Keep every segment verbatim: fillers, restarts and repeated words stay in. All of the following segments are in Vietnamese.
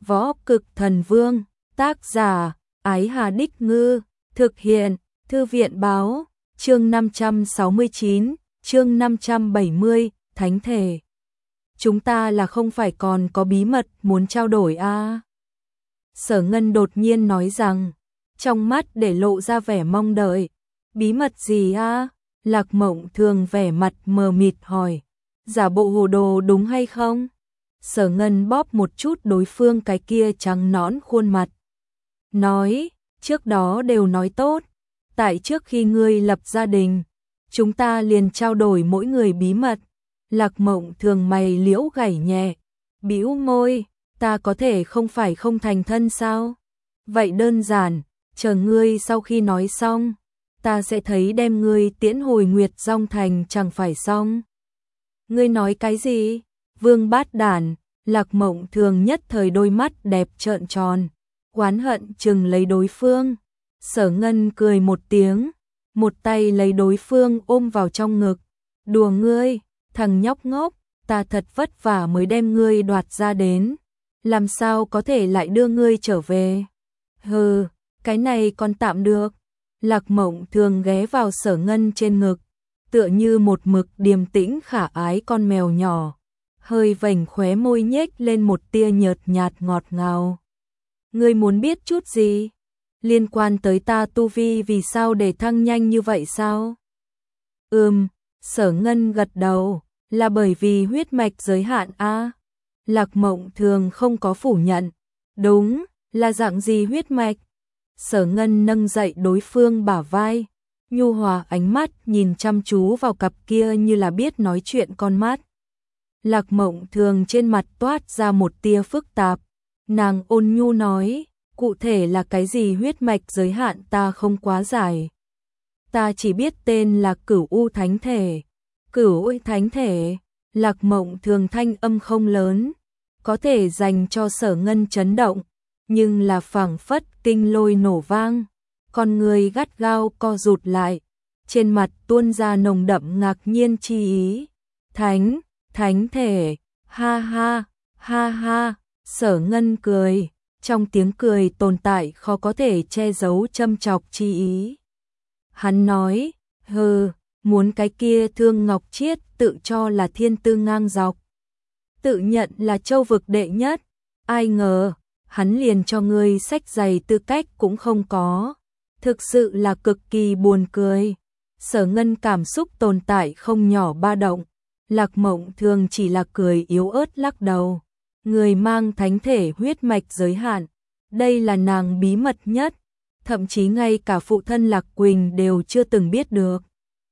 Võ Cực Thần Vương, tác giả, Ái Hà Đích Ngư, thực hiện, Thư viện báo, chương năm trăm sáu mươi chín, chương năm trăm bảy mươi, Thánh Thể. Chúng ta là không phải còn có bí mật muốn trao đổi à? Sở Ngân đột nhiên nói rằng, trong mắt để lộ ra vẻ mong đợi. Bí mật gì à? Lạc Mộng Thường vẻ mặt mờ mịt hỏi, giả bộ hồ đồ đúng hay không? Sở Ngân bóp một chút đối phương cái kia trắng nõn khuôn mặt. Nói, trước đó đều nói tốt, tại trước khi ngươi lập gia đình, chúng ta liền trao đổi mỗi người bí mật. Lạc Mộng Thường mày liễu gảy nhẹ, bĩu môi, ta có thể không phải không thành thân sao? Vậy đơn giản, chờ ngươi sau khi nói xong, ta sẽ thấy đem ngươi tiễn hồi Nguyệt Dòng Thành chẳng phải xong. Ngươi nói cái gì? Vương Bát Đản, Lạc Mộng Thường nhất thời đôi mắt đẹp trợn tròn, oán hận chừng lấy đối phương. Sở Ngân cười một tiếng, một tay lấy đối phương ôm vào trong ngực. Đùa ngươi, thằng nhóc ngốc, ta thật vất vả mới đem ngươi đoạt ra đến, làm sao có thể lại đưa ngươi trở về? Hừ, cái này còn tạm được. Lạc Mộng Thường ghé vào Sở Ngân trên ngực, tựa như một mực điềm tĩnh khả ái con mèo nhỏ, hơi vểnh khóe môi nhếch lên một tia nhợt nhạt ngọt ngào. Ngươi muốn biết chút gì? Liên quan tới ta tu vi vì sao để thăng nhanh như vậy sao? Ừm, Sở Ngân gật đầu, là bởi vì huyết mạch giới hạn a. À? Lạc Mộng Thường không có phủ nhận. Đúng, là dạng gì huyết mạch? Sở Ngân nâng dậy đối phương bả vai, nhu hòa ánh mắt nhìn chăm chú vào cặp kia như là biết nói chuyện con mắt. Lạc Mộng Thường trên mặt toát ra một tia phức tạp, nàng ôn nhu nói, cụ thể là cái gì huyết mạch giới hạn ta không quá giải. Ta chỉ biết tên là Cửu U Thánh Thể. Cửu U Thánh Thể, Lạc Mộng Thường thanh âm không lớn, có thể dành cho Sở Ngân chấn động, nhưng là phảng phất kinh lôi nổ vang, con người gắt gao co rụt lại, trên mặt tuôn ra nồng đậm ngạc nhiên chi ý. Thánh, Thánh Thể, ha ha, ha ha, Sở Ngân cười, trong tiếng cười tồn tại khó có thể che giấu châm chọc chi ý. Hắn nói, hừ, muốn cái kia Thương Ngọc Chiết tự cho là thiên tư ngang dọc, tự nhận là châu vực đệ nhất, ai ngờ, hắn liền cho ngươi sách giày tư cách cũng không có, thực sự là cực kỳ buồn cười. Sở Ngân cảm xúc tồn tại không nhỏ ba động, Lạc Mộng Thường chỉ là cười yếu ớt lắc đầu. Người mang thánh thể huyết mạch giới hạn, đây là nàng bí mật nhất, thậm chí ngay cả phụ thân Lạc Quỳnh đều chưa từng biết được.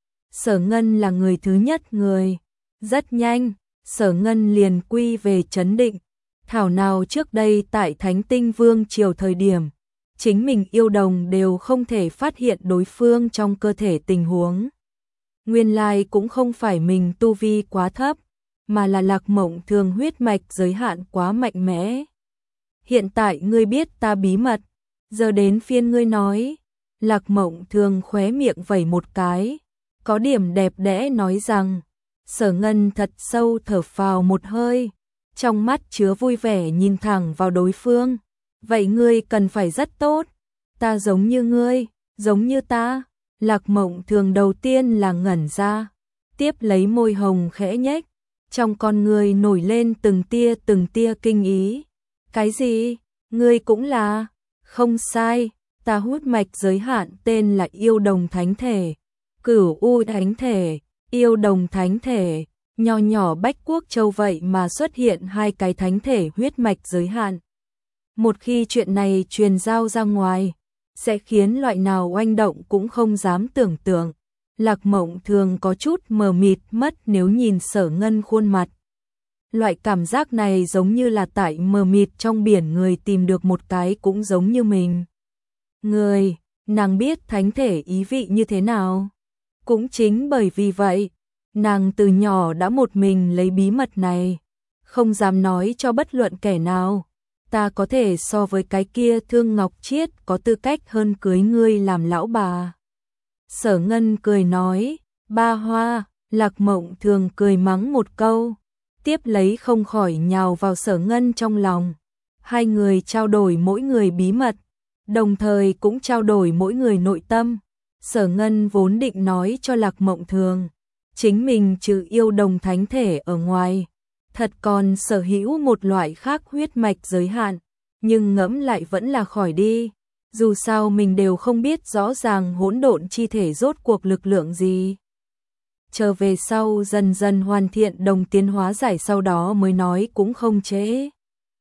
Sở Ngân là người thứ nhất người. Rất nhanh, Sở Ngân liền quy về trấn định. Thảo nào trước đây tại Thánh Tinh Vương triều thời điểm, chính mình yêu đồng đều không thể phát hiện đối phương trong cơ thể tình huống. Nguyên lai cũng không phải mình tu vi quá thấp, mà là Lạc Mộng Thường huyết mạch giới hạn quá mạnh mẽ. Hiện tại ngươi biết ta bí mật, giờ đến phiên ngươi nói. Lạc Mộng Thường khóe miệng vẩy một cái, có điểm đẹp đẽ nói rằng. Sở Ngân thật sâu thở phào một hơi, trong mắt chứa vui vẻ nhìn thẳng vào đối phương. Vậy ngươi cần phải rất tốt, ta giống như ngươi, giống như ta. Lạc Mộng Thường đầu tiên là ngẩn ra, tiếp lấy môi hồng khẽ nhếch, trong con người nổi lên từng tia từng tia kinh ý. Cái gì? Ngươi cũng là? Không sai, ta hút mạch giới hạn tên là Yêu Đồng Thánh Thể, Cửu U Thánh Thể, Yêu Đồng Thánh Thể. Nho nhỏ Bách Quốc Châu vậy mà xuất hiện hai cái thánh thể huyết mạch giới hạn. Một khi chuyện này truyền giao ra ngoài, sẽ khiến loại nào oanh động cũng không dám tưởng tượng. Lạc Mộng Thường có chút mờ mịt mất nếu nhìn Sở Ngân khuôn mặt. Loại cảm giác này giống như là tại mờ mịt trong biển người tìm được một cái cũng giống như mình. Người, nàng biết thánh thể ý vị như thế nào. Cũng chính bởi vì vậy, nàng từ nhỏ đã một mình lấy bí mật này, không dám nói cho bất luận kẻ nào. Ta có thể so với cái kia Thương Ngọc Chiết có tư cách hơn cưới ngươi làm lão bà. Sở Ngân cười nói, ba hoa. Lạc Mộng Thường cười mắng một câu, tiếp lấy không khỏi nhào vào Sở Ngân trong lòng. Hai người trao đổi mỗi người bí mật, đồng thời cũng trao đổi mỗi người nội tâm. Sở Ngân vốn định nói cho Lạc Mộng Thường, chính mình trừ yêu đồng thánh thể ở ngoài, thật còn sở hữu một loại khác huyết mạch giới hạn, nhưng ngẫm lại vẫn là khỏi đi. Dù sao mình đều không biết rõ ràng hỗn độn chi thể rốt cuộc lực lượng gì. Trở về sau dần dần hoàn thiện đồng tiến hóa giải sau đó mới nói cũng không trễ.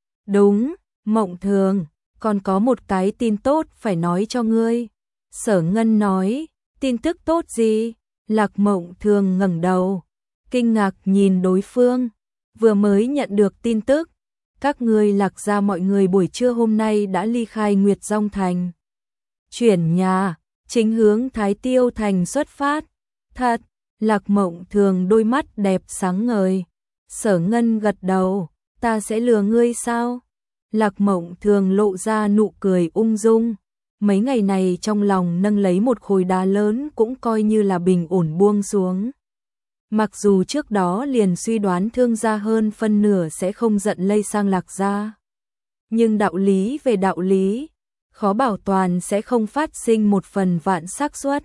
Đúng, Mộng Thường, còn có một cái tin tốt phải nói cho ngươi. Sở Ngân nói, tin tức tốt gì? Lạc Mộng Thường ngẩng đầu, kinh ngạc nhìn đối phương, vừa mới nhận được tin tức. Các ngươi Lạc gia mọi người buổi trưa hôm nay đã ly khai Nguyệt Dong Thành. Chuyển nhà, chính hướng Thái Tiêu Thành xuất phát. Thật, Lạc Mộng Thường đôi mắt đẹp sáng ngời. Sở Ngân gật đầu, ta sẽ lừa ngươi sao? Lạc Mộng Thường lộ ra nụ cười ung dung. Mấy ngày này trong lòng nâng lấy một khối đá lớn cũng coi như là bình ổn buông xuống. Mặc dù trước đó liền suy đoán Thương gia hơn phân nửa sẽ không giận lây sang Lạc gia, nhưng đạo lý về đạo lý, khó bảo toàn sẽ không phát sinh một phần vạn xác suất.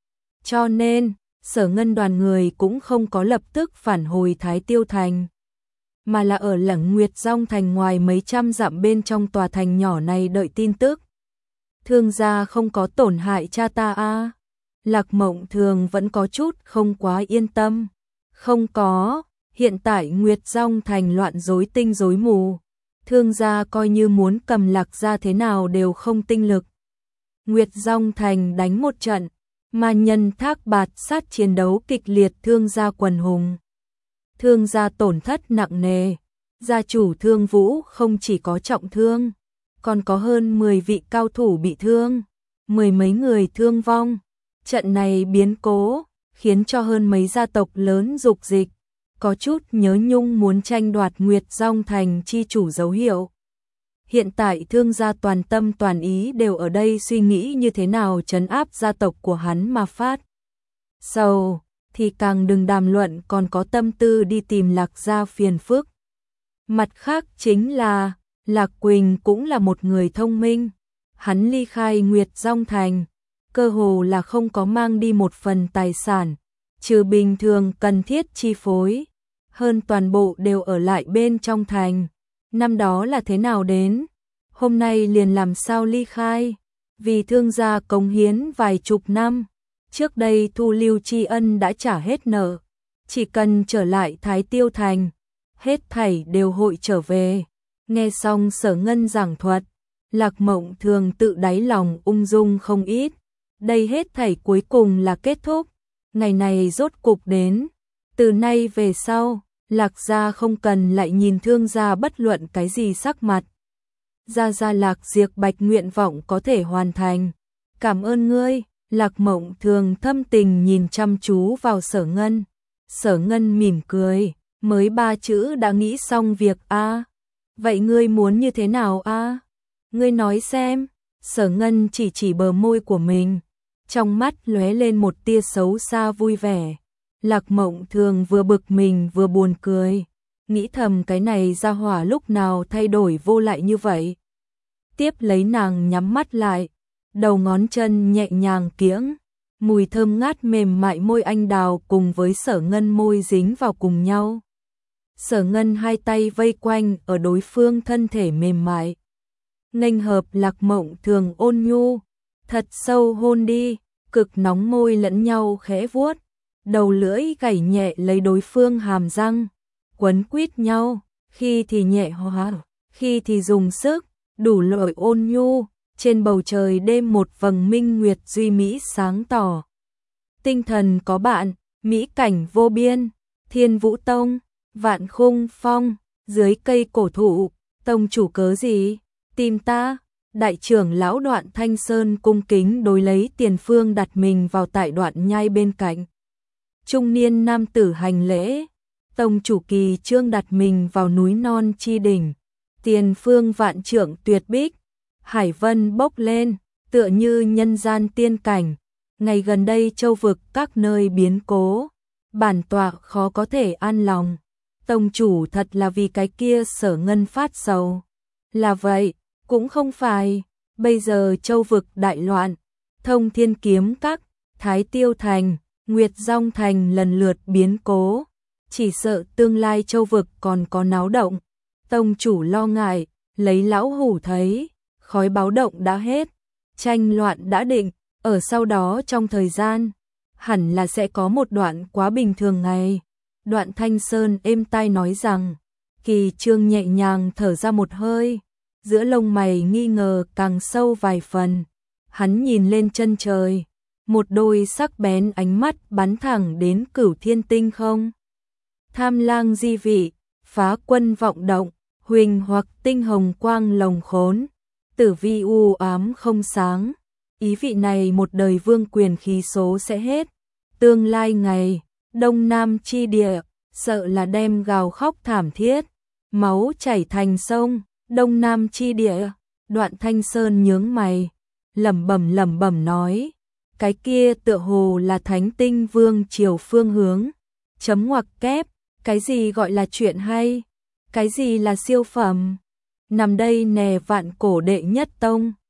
Cho nên, Sở Ngân đoàn người cũng không có lập tức phản hồi Thái Tiêu Thành, mà là ở Lẳng Nguyệt Dong Thành ngoài mấy trăm dặm bên trong tòa thành nhỏ này đợi tin tức. Thương gia không có tổn hại cha ta a? À? Lạc Mộng Thường vẫn có chút không quá yên tâm. Không có, hiện tại Nguyệt Dong Thành loạn rối tinh rối mù. Thương gia coi như muốn cầm Lạc gia thế nào đều không tinh lực. Nguyệt Dong Thành đánh một trận, mà nhân Thác Bạt sát chiến đấu kịch liệt, Thương gia quần hùng. Thương gia tổn thất nặng nề, gia chủ Thương Vũ không chỉ có trọng thương, còn có hơn mười vị cao thủ bị thương, mười mấy người thương vong. Trận này biến cố khiến cho hơn mấy gia tộc lớn dục dịch, có chút nhớ nhung muốn tranh đoạt Nguyệt Dong Thành chi chủ dấu hiệu. Hiện tại Thương gia toàn tâm toàn ý đều ở đây suy nghĩ như thế nào trấn áp gia tộc của hắn mà phát sầu, thì càng đừng đàm luận còn có tâm tư đi tìm Lạc gia phiền phức. Mặt khác chính là, Lạc Quỳnh cũng là một người thông minh, hắn ly khai Nguyệt Dong Thành, cơ hồ là không có mang đi một phần tài sản, trừ bình thường cần thiết chi phối, hơn toàn bộ đều ở lại bên trong thành. Năm đó là thế nào đến, hôm nay liền làm sao ly khai, vì Thương gia cống hiến vài chục năm, trước đây thu lưu tri ân đã trả hết nợ, chỉ cần trở lại Thái Tiêu Thành, hết thảy đều hội trở về. Nghe xong Sở Ngân giảng thuật, Lạc Mộng Thường tự đáy lòng ung dung không ít, đây hết thảy cuối cùng là kết thúc, ngày này rốt cục đến, từ nay về sau, Lạc gia không cần lại nhìn Thương gia bất luận cái gì sắc mặt. Gia gia Lạc Diệp Bạch nguyện vọng có thể hoàn thành. Cảm ơn ngươi. Lạc Mộng Thường thâm tình nhìn chăm chú vào Sở Ngân. Sở Ngân mỉm cười, mới ba chữ đã nghĩ xong việc a. À? Vậy ngươi muốn như thế nào a? À? Ngươi nói xem. Sở Ngân chỉ chỉ bờ môi của mình, trong mắt lóe lên một tia xấu xa vui vẻ. Lạc Mộng Thường vừa bực mình vừa buồn cười, nghĩ thầm cái này ra hỏa lúc nào thay đổi vô lại như vậy. Tiếp lấy nàng nhắm mắt lại, đầu ngón chân nhẹ nhàng kiễng, mùi thơm ngát mềm mại môi anh đào cùng với Sở Ngân môi dính vào cùng nhau. Sở Ngân hai tay vây quanh ở đối phương thân thể mềm mại, nghênh hợp Lạc Mộng Thường ôn nhu, thật sâu hôn đi, cực nóng môi lẫn nhau khẽ vuốt, đầu lưỡi gảy nhẹ lấy đối phương hàm răng, quấn quýt nhau, khi thì nhẹ hóa, khi thì dùng sức, đủ loại ôn nhu. Trên bầu trời đêm một vầng minh nguyệt duy mỹ sáng tỏ. Tinh thần có bạn, mỹ cảnh vô biên, Thiên Vũ Tông, Vạn Khung Phong, dưới cây cổ thụ, tông chủ cớ gì? Tìm ta. Đại trưởng lão Đoạn Thanh Sơn cung kính đối lấy tiền phương đặt mình vào tại Đoạn Nhai bên cạnh. Trung niên nam tử hành lễ, tông chủ Kỳ Trương đặt mình vào núi non chi đỉnh. Tiền phương vạn trưởng tuyệt bích, hải vân bốc lên, tựa như nhân gian tiên cảnh. Ngày gần đây châu vực các nơi biến cố, bản tọa khó có thể an lòng. Tông chủ thật là vì cái kia Sở Ngân phát sầu. Là vậy, cũng không phải, bây giờ châu vực đại loạn, Thông Thiên Kiếm Các, Thái Tiêu Thành, Nguyệt Dong Thành lần lượt biến cố, chỉ sợ tương lai châu vực còn có náo động. Tông chủ lo ngại, lấy lão hủ thấy, khói báo động đã hết, tranh loạn đã định, ở sau đó trong thời gian, hẳn là sẽ có một đoạn quá bình thường ngày. Đoạn Thanh Sơn êm tai nói rằng, Kỳ Trương nhẹ nhàng thở ra một hơi, giữa lông mày nghi ngờ càng sâu vài phần. Hắn nhìn lên chân trời, một đôi sắc bén ánh mắt bắn thẳng đến Cửu Thiên Tinh không. Tham lang di vị, phá quân vọng động, huỳnh hoặc tinh hồng quang lồng khốn, tử vi u ám không sáng. Ý vị này một đời vương quyền khí số sẽ hết. Tương lai ngày, Đông Nam chi địa, sợ là đem gào khóc thảm thiết, máu chảy thành sông. Đông Nam chi địa, Đoạn Thanh Sơn nhướng mày, lẩm bẩm lẩm bẩm nói, cái kia tựa hồ là Thánh Tinh Vương triều phương hướng. Chấm ngoặc kép, cái gì gọi là chuyện hay? Cái gì là siêu phẩm? Nằm đây nè vạn cổ đệ nhất tông.